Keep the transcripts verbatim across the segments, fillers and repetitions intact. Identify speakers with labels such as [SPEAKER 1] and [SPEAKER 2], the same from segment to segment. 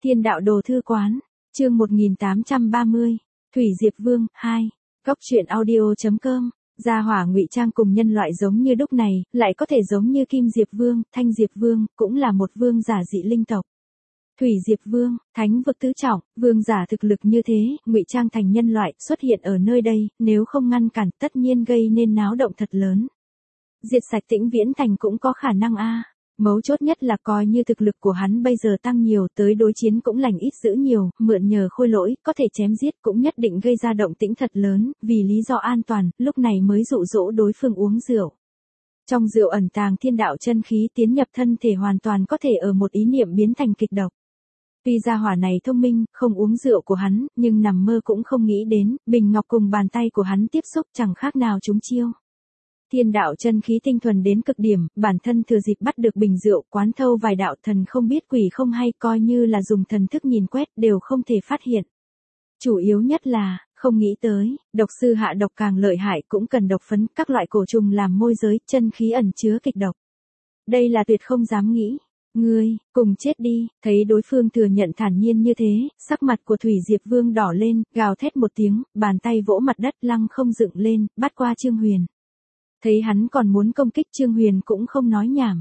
[SPEAKER 1] Thiên đạo đồ thư quán, chương một nghìn tám trăm ba mươi, Thủy Diệp Vương, hai, Góc truyện audio.com, gia hỏa ngụy trang cùng nhân loại giống như đúc này, lại có thể giống như Kim Diệp Vương, Thanh Diệp Vương, cũng là một vương giả dị linh tộc. Thủy Diệp Vương, thánh vực tứ trọng, vương giả thực lực như thế, ngụy trang thành nhân loại, xuất hiện ở nơi đây, nếu không ngăn cản, tất nhiên gây nên náo động thật lớn. Diệt sạch Tĩnh Viễn Thành cũng có khả năng a. Mấu chốt nhất là coi như thực lực của hắn bây giờ tăng nhiều, tới đối chiến cũng lành ít dữ nhiều, mượn nhờ khôi lỗi, có thể chém giết cũng nhất định gây ra động tĩnh thật lớn, vì lý do an toàn, lúc này mới dụ dỗ đối phương uống rượu. Trong rượu ẩn tàng thiên đạo chân khí tiến nhập thân thể hoàn toàn có thể ở một ý niệm biến thành kịch độc. Tuy gia hỏa này thông minh, không uống rượu của hắn, nhưng nằm mơ cũng không nghĩ đến, bình ngọc cùng bàn tay của hắn tiếp xúc chẳng khác nào trúng chiêu. Thiên đạo chân khí tinh thuần đến cực điểm, bản thân thừa dịp bắt được bình rượu, quán thâu vài đạo thần không biết quỷ không hay, coi như là dùng thần thức nhìn quét đều không thể phát hiện. Chủ yếu nhất là, không nghĩ tới, độc sư hạ độc càng lợi hại cũng cần độc phấn, các loại cổ trùng làm môi giới, chân khí ẩn chứa kịch độc. Đây là tuyệt không dám nghĩ. Ngươi, cùng chết đi, thấy đối phương thừa nhận thản nhiên như thế, sắc mặt của Thủy Diệp Vương đỏ lên, gào thét một tiếng, bàn tay vỗ mặt đất lăng không dựng lên, bắt qua Trương Huyền. Thấy hắn còn muốn công kích Trương Huyền cũng không nói nhảm.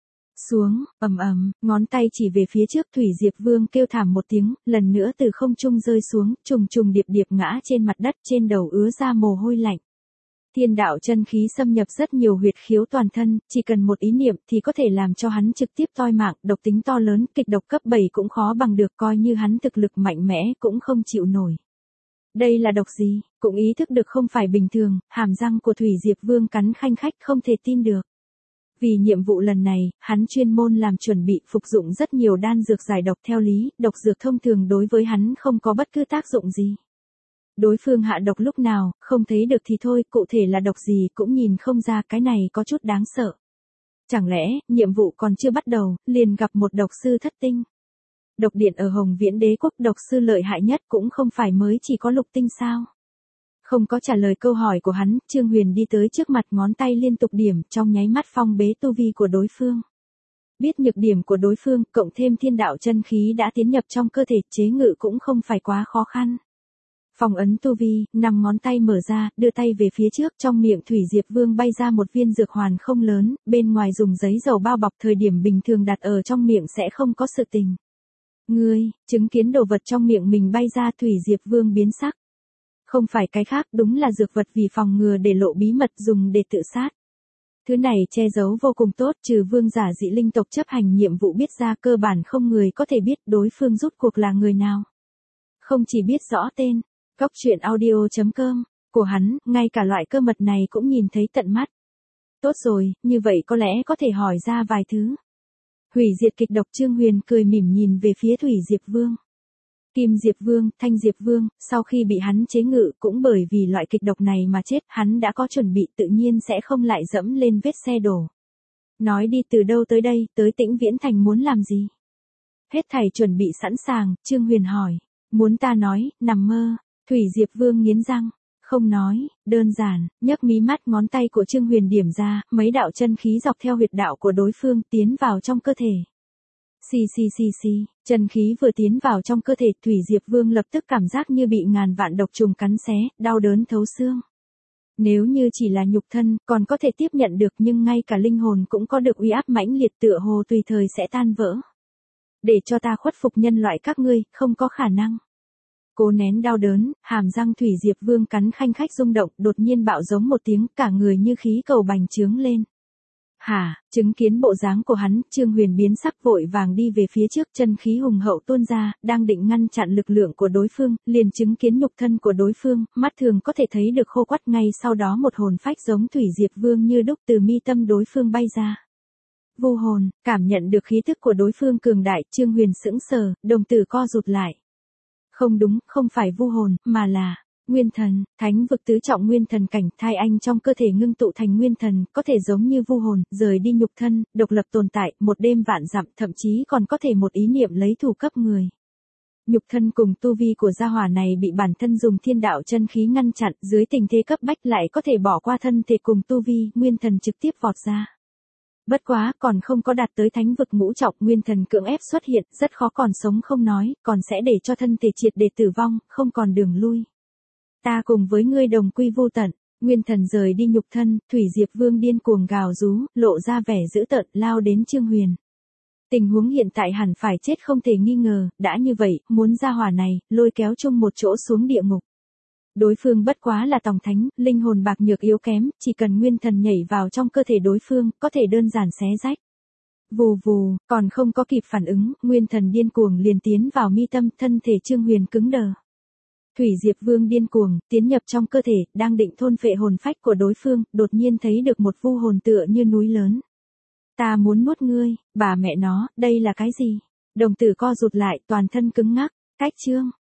[SPEAKER 1] Xuống, ầm ầm, ngón tay chỉ về phía trước, Thủy Diệp Vương kêu thảm một tiếng, lần nữa từ không trung rơi xuống, trùng trùng điệp điệp ngã trên mặt đất, trên đầu ứa ra mồ hôi lạnh. Thiên đạo chân khí xâm nhập rất nhiều huyệt khiếu toàn thân, chỉ cần một ý niệm thì có thể làm cho hắn trực tiếp toi mạng, độc tính to lớn, kịch độc cấp bảy cũng khó bằng được, coi như hắn thực lực mạnh mẽ cũng không chịu nổi. Đây là độc gì, cũng ý thức được không phải bình thường, hàm răng của Thủy Diệp Vương cắn khanh khách không thể tin được. Vì nhiệm vụ lần này, hắn chuyên môn làm chuẩn bị phục dụng rất nhiều đan dược giải độc theo lý, độc dược thông thường đối với hắn không có bất cứ tác dụng gì. Đối phương hạ độc lúc nào, không thấy được thì thôi, cụ thể là độc gì cũng nhìn không ra, cái này có chút đáng sợ. Chẳng lẽ, nhiệm vụ còn chưa bắt đầu, liền gặp một độc sư thất tinh. Độc điện ở Hồng Viễn Đế quốc độc sư lợi hại nhất cũng không phải mới chỉ có lục tinh sao. Không có trả lời câu hỏi của hắn, Trương Huyền đi tới trước mặt, ngón tay liên tục điểm, trong nháy mắt phong bế tu vi của đối phương. Biết nhược điểm của đối phương, cộng thêm thiên đạo chân khí đã tiến nhập trong cơ thể, chế ngự cũng không phải quá khó khăn. Phong ấn tu vi, năm ngón tay mở ra, đưa tay về phía trước, trong miệng Thủy Diệp Vương bay ra một viên dược hoàn không lớn, bên ngoài dùng giấy dầu bao bọc, thời điểm bình thường đặt ở trong miệng sẽ không có sự tình. Ngươi, chứng kiến đồ vật trong miệng mình bay ra, Thủy Diệp Vương biến sắc. Không phải cái khác, đúng là dược vật vì phòng ngừa để lộ bí mật dùng để tự sát. Thứ này che giấu vô cùng tốt, trừ vương giả dị linh tộc chấp hành nhiệm vụ biết ra, cơ bản không người có thể biết đối phương rút cuộc là người nào. Không chỉ biết rõ tên, Góc truyện audio.com, của hắn, ngay cả loại cơ mật này cũng nhìn thấy tận mắt. Tốt rồi, như vậy có lẽ có thể hỏi ra vài thứ. Hủy diệt kịch độc, Trương Huyền cười mỉm nhìn về phía Thủy Diệp Vương. Kim Diệp Vương, Thanh Diệp Vương, sau khi bị hắn chế ngự cũng bởi vì loại kịch độc này mà chết, hắn đã có chuẩn bị, tự nhiên sẽ không lại dẫm lên vết xe đổ. Nói đi, từ đâu tới đây, tới Tĩnh Viễn Thành muốn làm gì? Hết thảy chuẩn bị sẵn sàng, Trương Huyền hỏi. Muốn ta nói, nằm mơ. Thủy Diệp Vương nghiến răng. Không nói, đơn giản, nhấc mí mắt, ngón tay của Trương Huyền điểm ra, mấy đạo chân khí dọc theo huyệt đạo của đối phương tiến vào trong cơ thể. Xì xì xì xì, chân khí vừa tiến vào trong cơ thể, Thủy Diệp Vương lập tức cảm giác như bị ngàn vạn độc trùng cắn xé, đau đớn thấu xương. Nếu như chỉ là nhục thân, còn có thể tiếp nhận được, nhưng ngay cả linh hồn cũng có được uy áp mãnh liệt, tựa hồ tùy thời sẽ tan vỡ. Để cho ta khuất phục nhân loại các ngươi, không có khả năng. Cố nén đau đớn, hàm răng Thủy Diệp Vương cắn khanh khách rung động, đột nhiên bạo giống một tiếng, cả người như khí cầu bành trướng lên. Hả, chứng kiến bộ dáng của hắn, Trương Huyền biến sắc, vội vàng đi về phía trước, chân khí hùng hậu tuôn ra, đang định ngăn chặn lực lượng của đối phương, liền chứng kiến nhục thân của đối phương, mắt thường có thể thấy được khô quắt, ngay sau đó một hồn phách giống Thủy Diệp Vương như đúc từ mi tâm đối phương bay ra. Vu hồn, cảm nhận được khí tức của đối phương cường đại, Trương Huyền sững sờ, đồng tử co rụt lại. Không đúng, không phải vu hồn, mà là nguyên thần, thánh vực tứ trọng nguyên thần cảnh, thai anh trong cơ thể ngưng tụ thành nguyên thần, có thể giống như vu hồn, rời đi nhục thân, độc lập tồn tại, một đêm vạn dặm, thậm chí còn có thể một ý niệm lấy thù cấp người. Nhục thân cùng tu vi của gia hỏa này bị bản thân dùng thiên đạo chân khí ngăn chặn, dưới tình thế cấp bách lại có thể bỏ qua thân thể cùng tu vi, nguyên thần trực tiếp vọt ra. Bất quá, còn không có đạt tới thánh vực ngũ trọng, nguyên thần cưỡng ép xuất hiện, rất khó còn sống không nói, còn sẽ để cho thân thể triệt để tử vong, không còn đường lui. Ta cùng với ngươi đồng quy vô tận. Nguyên thần rời đi nhục thân, Thủy Diệp Vương điên cuồng gào rú, lộ ra vẻ dữ tợn, lao đến Trương Huyền. Tình huống hiện tại hẳn phải chết không thể nghi ngờ, đã như vậy, muốn ra hỏa này, lôi kéo chung một chỗ xuống địa ngục. Đối phương bất quá là tòng thánh, linh hồn bạc nhược yếu kém, chỉ cần nguyên thần nhảy vào trong cơ thể đối phương, có thể đơn giản xé rách. Vù vù, còn không có kịp phản ứng, nguyên thần điên cuồng liền tiến vào mi tâm, thân thể Trương Huyền cứng đờ. Thủy Diệp Vương điên cuồng, tiến nhập trong cơ thể, đang định thôn phệ hồn phách của đối phương, đột nhiên thấy được một vu hồn tựa như núi lớn. Ta muốn nuốt ngươi, bà mẹ nó, đây là cái gì? Đồng tử co rụt lại, toàn thân cứng ngắc, cách chương.